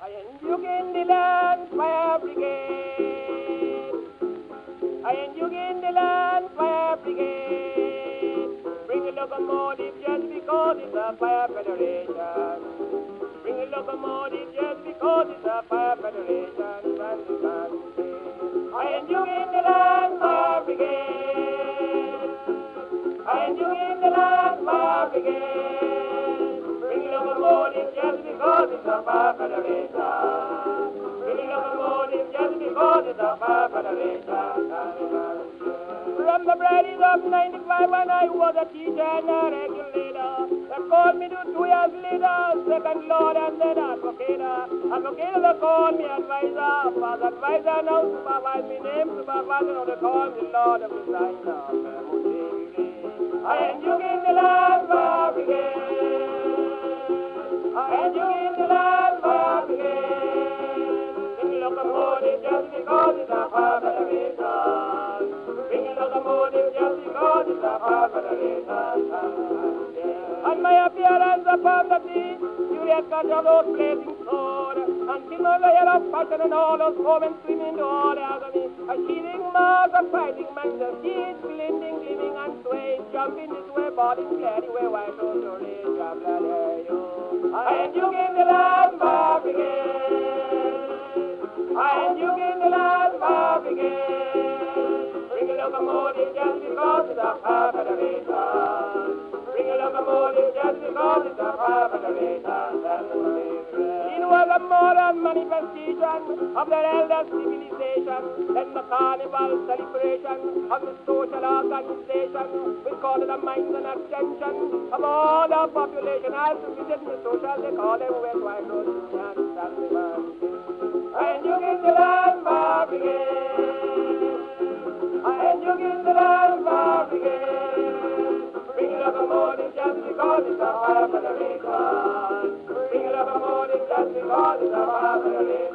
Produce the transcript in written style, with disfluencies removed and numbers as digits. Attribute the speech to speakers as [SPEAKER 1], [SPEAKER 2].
[SPEAKER 1] And you in the land fire brigade. And you in the land fire brigade. Bring a locomotive just because it's a fire federation. Bring a locomotive just because it's a fire federation. From the country. And you in the land fire brigade. And you in the land fire brigade. Bring a locomotive just because it's a fire federation. Bring a locomotive just because it's a fire federation. From the Bradleys of 95 when I was a teacher and a regulator. They called me to 2 years later, second lord and then advocator. Advocator they called me advisor. As advisor now supervise me name supervisor. Now they call me lord of designer. And you in the land fire brigade. And you in the land fire brigade. Bring a locomotive just because it's a fire federation. Bring a locomotive just because it's a fire federation. On my appearance upon the beach, Juliet got your those blazing sword. And King of the yellow passion and all those women swimming to all the agony. A sheathing mass of fighting men, the seeds blending, gleaming and swaying, jumping this way, bodies gliding way, white rose to rage, a bloody you. And you in the land fire brigade. And you in the land fire brigade. Bring a locomotive just because it's a fire federation. Bring a locomotive just because it's a fire federation. It was a modern manifestation of their elder civilization. Then the carnival celebration of the social organization. We call it a minds and extension of all the population. As to visit the social, they call them West White Rose Union Stanley. And you get the land fire brigade. And you get the land fire brigade. Bring a locomotive just because it's a fire federation. Bring a locomotive just because it's a fire federation.